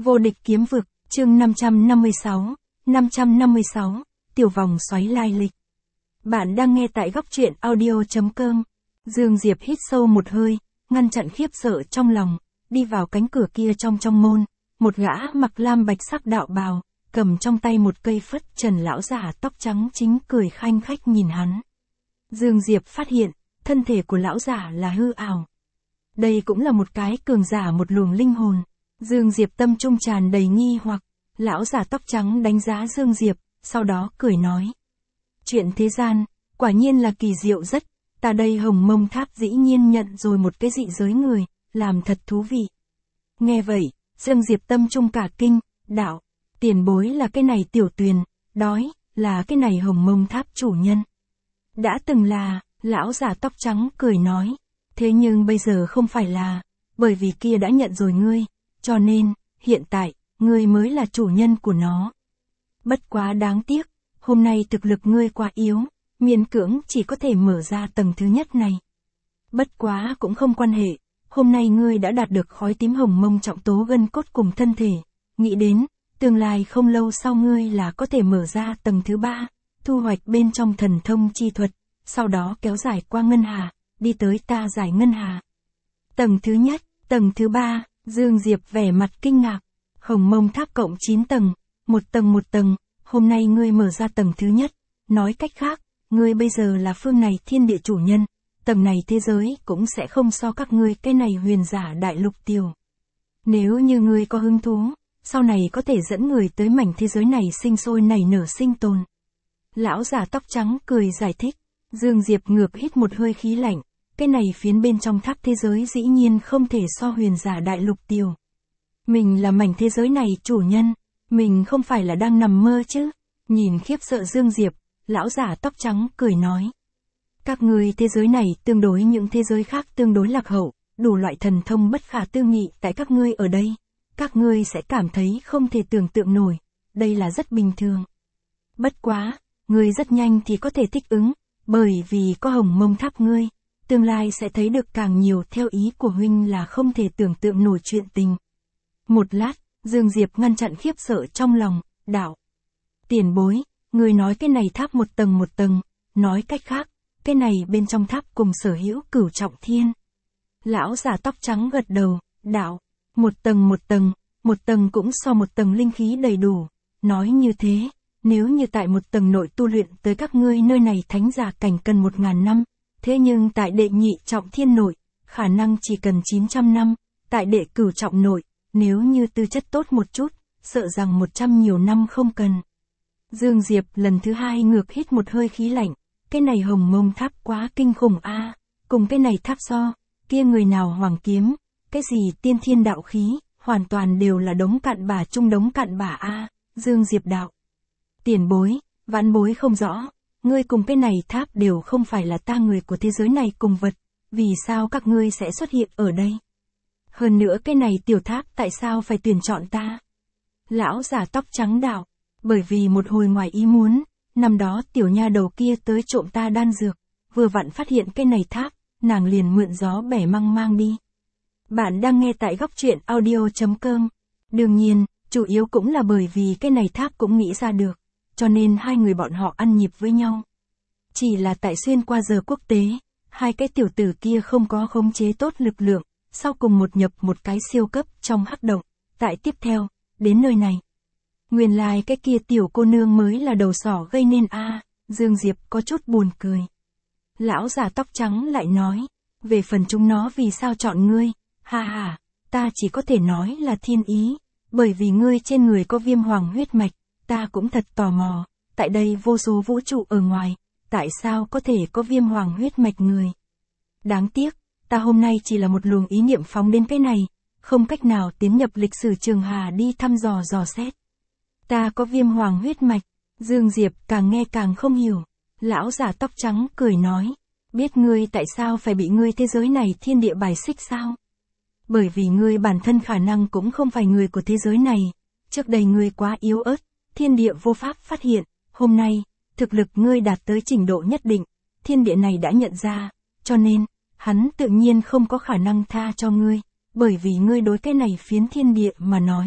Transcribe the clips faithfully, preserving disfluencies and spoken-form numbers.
Vô địch kiếm vực, chương năm trăm năm mươi sáu, năm trăm năm mươi sáu, tiểu vòng xoáy lai lịch. Bạn đang nghe tại góc truyện audio chấm com. Dương Diệp hít sâu một hơi, ngăn chặn khiếp sợ trong lòng, đi vào cánh cửa kia trong trong môn, một gã mặc lam bạch sắc đạo bào, cầm trong tay một cây phất trần lão giả tóc trắng chính cười khanh khách nhìn hắn. Dương Diệp phát hiện, thân thể của lão giả là hư ảo. Đây cũng là một cái cường giả một luồng linh hồn. Dương Diệp tâm trung tràn đầy nghi hoặc, lão giả tóc trắng đánh giá Dương Diệp, sau đó cười nói. Chuyện thế gian, quả nhiên là kỳ diệu rất, ta đây Hồng Mông Tháp dĩ nhiên nhận rồi một cái dị giới người, làm thật thú vị. Nghe vậy, Dương Diệp tâm trung cả kinh, đạo, tiền bối là cái này tiểu tuyền, đói, là cái này Hồng Mông Tháp chủ nhân. Đã từng là, lão giả tóc trắng cười nói, thế nhưng bây giờ không phải là, bởi vì kia đã nhận rồi ngươi, cho nên, hiện tại, ngươi mới là chủ nhân của nó. Bất quá đáng tiếc, hôm nay thực lực ngươi quá yếu, miễn cưỡng chỉ có thể mở ra tầng thứ nhất này. Bất quá cũng không quan hệ, hôm nay ngươi đã đạt được khói tím hồng mông trọng tố gân cốt cùng thân thể, nghĩ đến, tương lai không lâu sau ngươi là có thể mở ra tầng thứ ba, thu hoạch bên trong thần thông chi thuật, sau đó kéo dài qua ngân hà, đi tới ta giải ngân hà. Tầng thứ nhất, tầng thứ ba, Dương Diệp vẻ mặt kinh ngạc, Hồng Mông Tháp cộng chín tầng, một tầng một tầng, hôm nay ngươi mở ra tầng thứ nhất, nói cách khác, ngươi bây giờ là phương này thiên địa chủ nhân, tầng này thế giới cũng sẽ không so các ngươi cái này huyền giả đại lục tiêu. Nếu như ngươi có hứng thú, sau này có thể dẫn người tới mảnh thế giới này sinh sôi nảy nở sinh tồn. Lão giả tóc trắng cười giải thích, Dương Diệp ngược hít một hơi khí lạnh, cái này phiến bên trong tháp thế giới dĩ nhiên không thể so huyền giả đại lục tiêu. Mình là mảnh thế giới này chủ nhân, mình không phải là đang nằm mơ chứ. Nhìn khiếp sợ Dương Diệp, lão giả tóc trắng cười nói. Các ngươi thế giới này tương đối những thế giới khác tương đối lạc hậu, đủ loại thần thông bất khả tư nghị tại các ngươi ở đây. Các ngươi sẽ cảm thấy không thể tưởng tượng nổi, đây là rất bình thường. Bất quá, ngươi rất nhanh thì có thể thích ứng, bởi vì có Hồng Mông Tháp ngươi, tương lai sẽ thấy được càng nhiều theo ý của huynh là không thể tưởng tượng nổi chuyện tình. Một lát, Dương Diệp ngăn chặn khiếp sợ trong lòng, đạo. Tiền bối, người nói cái này tháp một tầng một tầng, nói cách khác, cái này bên trong tháp cùng sở hữu cửu trọng thiên. Lão giả tóc trắng gật đầu, đạo. Một tầng một tầng, một tầng cũng so một tầng linh khí đầy đủ. Nói như thế, nếu như tại một tầng nội tu luyện tới các ngươi nơi này thánh giả cảnh cần một ngàn năm, thế nhưng tại đệ nhị trọng thiên nội, khả năng chỉ cần chín trăm năm, tại đệ cửu trọng nội, nếu như tư chất tốt một chút, sợ rằng một trăm nhiều năm không cần. Dương Diệp lần thứ hai ngược hít một hơi khí lạnh, cái này Hồng Mông Tháp quá kinh khủng a, à, cùng cái này tháp so, kia người nào hoàng kiếm, cái gì tiên thiên đạo khí, hoàn toàn đều là đống cặn bã chung đống cặn bã a, à, Dương Diệp đạo. Tiền bối, vãn bối không rõ, ngươi cùng cái này tháp đều không phải là ta người của thế giới này cùng vật, vì sao các ngươi sẽ xuất hiện ở đây? Hơn nữa cái này tiểu tháp tại sao phải tuyển chọn ta? Lão giả tóc trắng đạo, bởi vì một hồi ngoài ý muốn, năm đó tiểu nha đầu kia tới trộm ta đan dược, vừa vặn phát hiện cái này tháp, nàng liền mượn gió bẻ măng mang đi. Bạn đang nghe tại góc truyện audio chấm com. Đương nhiên, chủ yếu cũng là bởi vì cái này tháp cũng nghĩ ra được, cho nên hai người bọn họ ăn nhịp với nhau. Chỉ là tại xuyên qua giờ quốc tế, hai cái tiểu tử kia không có khống chế tốt lực lượng, sau cùng một nhập một cái siêu cấp trong hắc động, tại tiếp theo, đến nơi này. Nguyên lai like cái kia tiểu cô nương mới là đầu sỏ gây nên a, à, Dương Diệp có chút buồn cười. Lão già tóc trắng lại nói, về phần chúng nó vì sao chọn ngươi, ha ha, ta chỉ có thể nói là thiên ý, bởi vì ngươi trên người có viêm hoàng huyết mạch, ta cũng thật tò mò, tại đây vô số vũ trụ ở ngoài, tại sao có thể có viêm hoàng huyết mạch người. Đáng tiếc, ta hôm nay chỉ là một luồng ý niệm phóng đến cái này, không cách nào tiến nhập lịch sử trường hà đi thăm dò dò xét. Ta có viêm hoàng huyết mạch, Dương Diệp càng nghe càng không hiểu. Lão giả tóc trắng cười nói, biết ngươi tại sao phải bị ngươi thế giới này thiên địa bài xích sao? Bởi vì ngươi bản thân khả năng cũng không phải người của thế giới này, trước đây ngươi quá yếu ớt, thiên địa vô pháp phát hiện, hôm nay, thực lực ngươi đạt tới trình độ nhất định, thiên địa này đã nhận ra, cho nên, hắn tự nhiên không có khả năng tha cho ngươi, bởi vì ngươi đối cái này phiến thiên địa mà nói,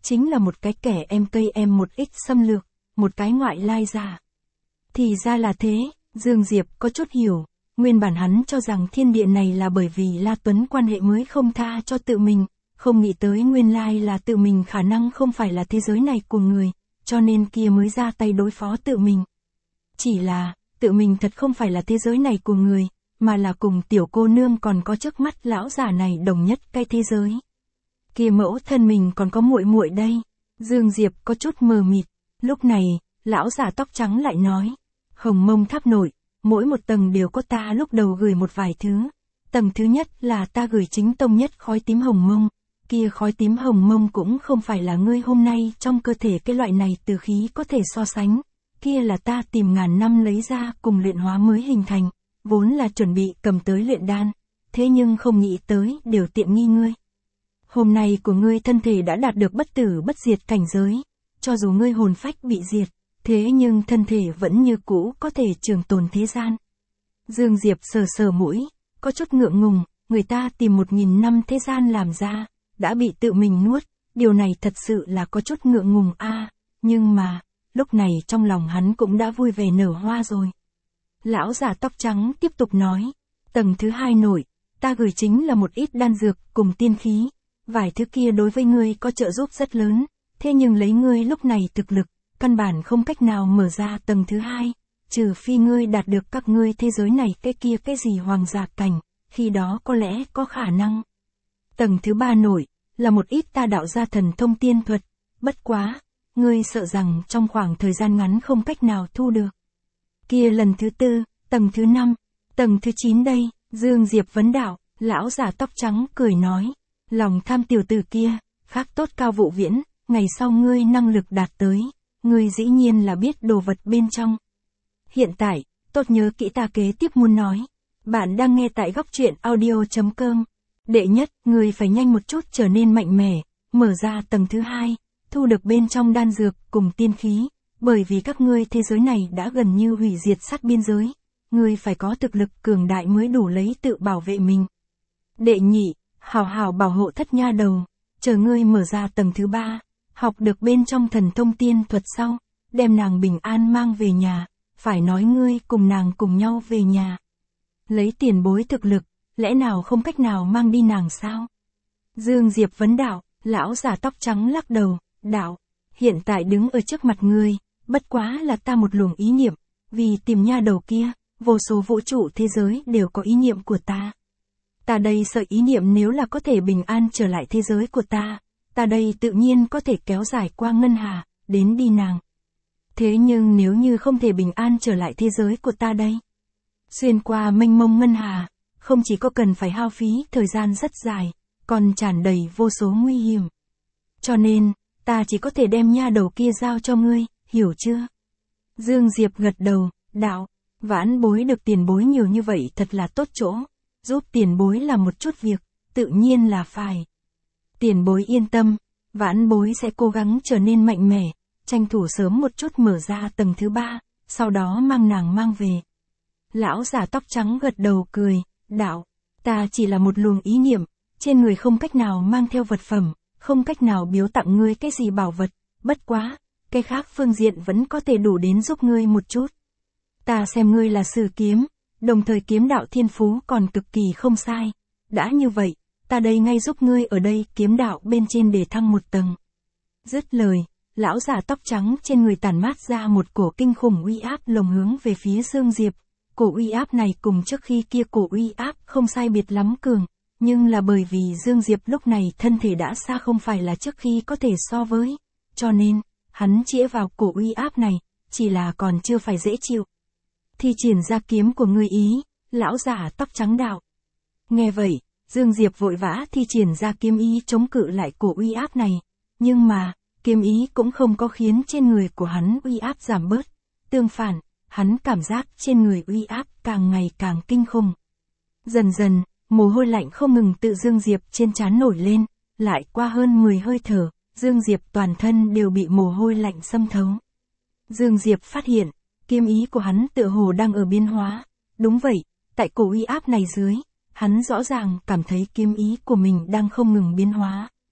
chính là một cái kẻ em cây em một ít xâm lược, một cái ngoại lai giả. Thì ra là thế, Dương Diệp có chút hiểu, nguyên bản hắn cho rằng thiên địa này là bởi vì La Tuấn quan hệ mới không tha cho tự mình, không nghĩ tới nguyên lai là tự mình khả năng không phải là thế giới này của người, cho nên kia mới ra tay đối phó tự mình. Chỉ là, tự mình thật không phải là thế giới này của người, mà là cùng tiểu cô nương còn có trước mắt lão giả này đồng nhất cái thế giới. Kia mẫu thân mình còn có muội muội đây. Dương Diệp có chút mờ mịt. Lúc này, lão giả tóc trắng lại nói, Hồng Mông tháp nội, mỗi một tầng đều có ta lúc đầu gửi một vài thứ. Tầng thứ nhất là ta gửi chính tông nhất khói tím Hồng Mông. Kia khói tím Hồng Mông cũng không phải là ngươi hôm nay trong cơ thể cái loại này từ khí có thể so sánh. Kia là ta tìm ngàn năm lấy ra cùng luyện hóa mới hình thành, vốn là chuẩn bị cầm tới luyện đan, thế nhưng không nghĩ tới đều tiện nghi ngươi. Hôm nay của ngươi thân thể đã đạt được bất tử bất diệt cảnh giới, cho dù ngươi hồn phách bị diệt, thế nhưng thân thể vẫn như cũ có thể trường tồn thế gian. Dương Diệp sờ sờ mũi, có chút ngượng ngùng, người ta tìm một nghìn năm thế gian làm ra, đã bị tự mình nuốt, điều này thật sự là có chút ngượng ngùng a, à, nhưng mà, lúc này trong lòng hắn cũng đã vui vẻ nở hoa rồi. Lão giả tóc trắng tiếp tục nói, tầng thứ hai nổi, ta gửi chính là một ít đan dược cùng tiên khí, vài thứ kia đối với ngươi có trợ giúp rất lớn, thế nhưng lấy ngươi lúc này thực lực, căn bản không cách nào mở ra tầng thứ hai, trừ phi ngươi đạt được các ngươi thế giới này cái kia cái gì hoàng giả cảnh, khi đó có lẽ có khả năng. Tầng thứ ba nổi, là một ít ta đạo gia thần thông tiên thuật, bất quá, ngươi sợ rằng trong khoảng thời gian ngắn không cách nào thu được. Kia lần thứ tư, tầng thứ năm, tầng thứ chín đây, Dương Diệp vấn đạo, lão giả tóc trắng cười nói, lòng tham tiểu tử kia, khác tốt Cao Vũ Viễn, ngày sau ngươi năng lực đạt tới, ngươi dĩ nhiên là biết đồ vật bên trong. Hiện tại, tốt nhớ kỹ ta kế tiếp muốn nói, bạn đang nghe tại góc truyện audio chấm com. Đệ nhất, ngươi phải nhanh một chút trở nên mạnh mẽ, mở ra tầng thứ hai, thu được bên trong đan dược cùng tiên khí, bởi vì các ngươi thế giới này đã gần như hủy diệt sát biên giới, ngươi phải có thực lực cường đại mới đủ lấy tự bảo vệ mình. Đệ nhị, hào hào bảo hộ thất nha đầu, chờ ngươi mở ra tầng thứ ba, học được bên trong thần thông tiên thuật sau, đem nàng bình an mang về nhà, phải nói ngươi cùng nàng cùng nhau về nhà. Lấy tiền bối thực lực, lẽ nào không cách nào mang đi nàng sao? Dương Diệp vấn đạo, lão giả tóc trắng lắc đầu, đạo, hiện tại đứng ở trước mặt ngươi, bất quá là ta một luồng ý niệm, vì tìm nha đầu kia, vô số vũ trụ thế giới đều có ý niệm của ta. Ta đây sợ ý niệm nếu là có thể bình an trở lại thế giới của ta, ta đây tự nhiên có thể kéo dài qua ngân hà, đến đi nàng. Thế nhưng nếu như không thể bình an trở lại thế giới của ta đây, xuyên qua mênh mông ngân hà, không chỉ có cần phải hao phí thời gian rất dài, còn tràn đầy vô số nguy hiểm. Cho nên, ta chỉ có thể đem nha đầu kia giao cho ngươi, hiểu chưa? Dương Diệp gật đầu, đạo, vãn bối được tiền bối nhiều như vậy thật là tốt chỗ, giúp tiền bối làm một chút việc, tự nhiên là phải. Tiền bối yên tâm, vãn bối sẽ cố gắng trở nên mạnh mẽ, tranh thủ sớm một chút mở ra tầng thứ ba, sau đó mang nàng mang về. Lão giả tóc trắng gật đầu cười, đạo, ta chỉ là một luồng ý niệm, trên người không cách nào mang theo vật phẩm, không cách nào biếu tặng ngươi cái gì bảo vật, bất quá, cái khác phương diện vẫn có thể đủ đến giúp ngươi một chút. Ta xem ngươi là sử kiếm, đồng thời kiếm đạo thiên phú còn cực kỳ không sai, đã như vậy, ta đây ngay giúp ngươi ở đây kiếm đạo bên trên để thăng một tầng. Dứt lời, lão giả tóc trắng trên người tản mát ra một cổ kinh khủng uy áp lồng hướng về phía Dương Diệp. Cổ uy áp này cùng trước khi kia cổ uy áp không sai biệt lắm cường, nhưng là bởi vì Dương Diệp lúc này thân thể đã xa không phải là trước khi có thể so với, cho nên, hắn chĩa vào cổ uy áp này, chỉ là còn chưa phải dễ chịu. Thi triển ra kiếm của ngươi ý, lão giả tóc trắng đạo. Nghe vậy, Dương Diệp vội vã thi triển ra kiếm ý chống cự lại cổ uy áp này, nhưng mà, kiếm ý cũng không có khiến trên người của hắn uy áp giảm bớt, tương phản, hắn cảm giác trên người uy áp càng ngày càng kinh khủng. Dần dần, mồ hôi lạnh không ngừng tự Dương Diệp trên trán nổi lên, lại qua hơn mười hơi thở, Dương Diệp toàn thân đều bị mồ hôi lạnh xâm thấu. Dương Diệp phát hiện, kiếm ý của hắn tựa hồ đang ở biến hóa, đúng vậy, tại cổ uy áp này dưới, hắn rõ ràng cảm thấy kiếm ý của mình đang không ngừng biến hóa.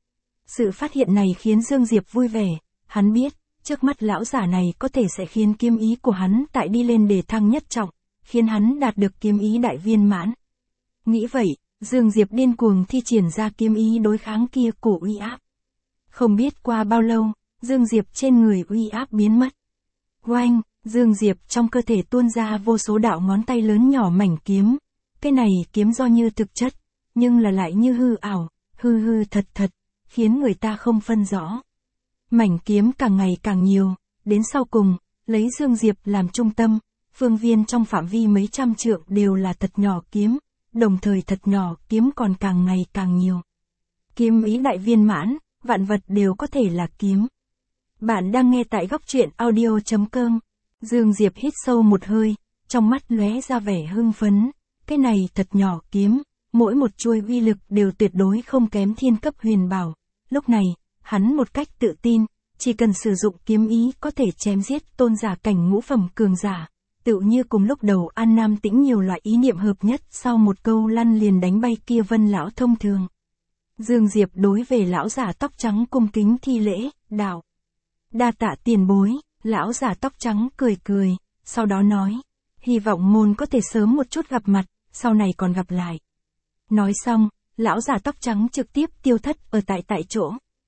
Sự phát hiện này khiến Dương Diệp vui vẻ, hắn biết, trước mắt lão giả này có thể sẽ khiến kiếm ý của hắn tại đi lên đề thăng nhất trọng, khiến hắn đạt được kiếm ý đại viên mãn. Nghĩ vậy, Dương Diệp điên cuồng thi triển ra kiếm ý đối kháng kia cổ uy áp. Không biết qua bao lâu, Dương Diệp trên người uy áp biến mất. Oanh, Dương Diệp trong cơ thể tuôn ra vô số đạo ngón tay lớn nhỏ mảnh kiếm. Cái này kiếm do như thực chất, nhưng là lại như hư ảo, hư hư thật thật, khiến người ta không phân rõ. Mảnh kiếm càng ngày càng nhiều, đến sau cùng, lấy Dương Diệp làm trung tâm, phương viên trong phạm vi mấy trăm trượng đều là thật nhỏ kiếm, đồng thời thật nhỏ kiếm còn càng ngày càng nhiều. Kiếm ý đại viên mãn, vạn vật đều có thể là kiếm. Bạn đang nghe tại góc truyện audio chấm com. Dương Diệp hít sâu một hơi, trong mắt lóe ra vẻ hưng phấn. Cái này thật nhỏ kiếm, mỗi một chuôi uy lực đều tuyệt đối không kém thiên cấp huyền bảo. Lúc này, hắn một cách tự tin, chỉ cần sử dụng kiếm ý có thể chém giết tôn giả cảnh ngũ phẩm cường giả. Tựu như cùng lúc đầu An Nam Tĩnh nhiều loại ý niệm hợp nhất sau một câu lăn liền đánh bay kia Vân lão thông thường. Dương Diệp đối về lão giả tóc trắng cung kính thi lễ, đạo. Đa tạ tiền bối, lão giả tóc trắng cười cười, sau đó nói, hy vọng môn có thể sớm một chút gặp mặt, sau này còn gặp lại. Nói xong, lão giả tóc trắng trực tiếp tiêu thất ở tại tại chỗ.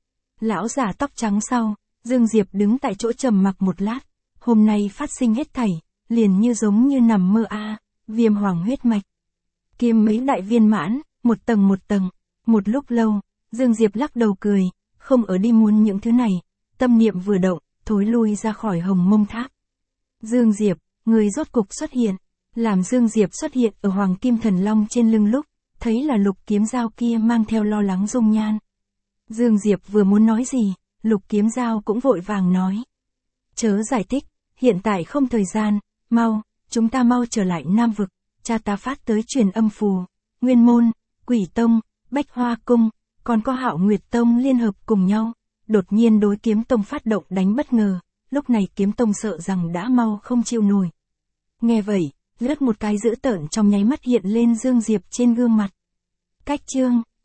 Lão giả tóc trắng sau, Dương Diệp đứng tại chỗ trầm mặc một lát, hôm nay phát sinh hết thảy, liền như giống như nằm mơ a, viêm hoàng huyết mạch. Kiếm mấy đại viên mãn, một tầng một tầng, một lúc lâu, Dương Diệp lắc đầu cười, không ở đi muốn những thứ này, tâm niệm vừa động, thối lui ra khỏi Hồng Mông Tháp. Dương Diệp, người rốt cục xuất hiện, làm Dương Diệp xuất hiện ở Hoàng Kim Thần Long trên lưng lúc, thấy là lục kiếm dao kia mang theo lo lắng dung nhan. Dương Diệp vừa muốn nói gì, lục kiếm dao cũng vội vàng nói. Chớ giải thích, hiện tại không thời gian, mau, chúng ta mau trở lại Nam Vực, cha ta phát tới truyền âm phù, Nguyên Môn, Quỷ Tông, Bách Hoa Cung, còn có Hạo Nguyệt Tông liên hợp cùng nhau, đột nhiên đối Kiếm Tông phát động đánh bất ngờ, lúc này Kiếm Tông sợ rằng đã mau không chịu nổi. Nghe vậy, lướt một cái dữ tợn trong nháy mắt hiện lên Dương Diệp trên gương mặt. Cách chương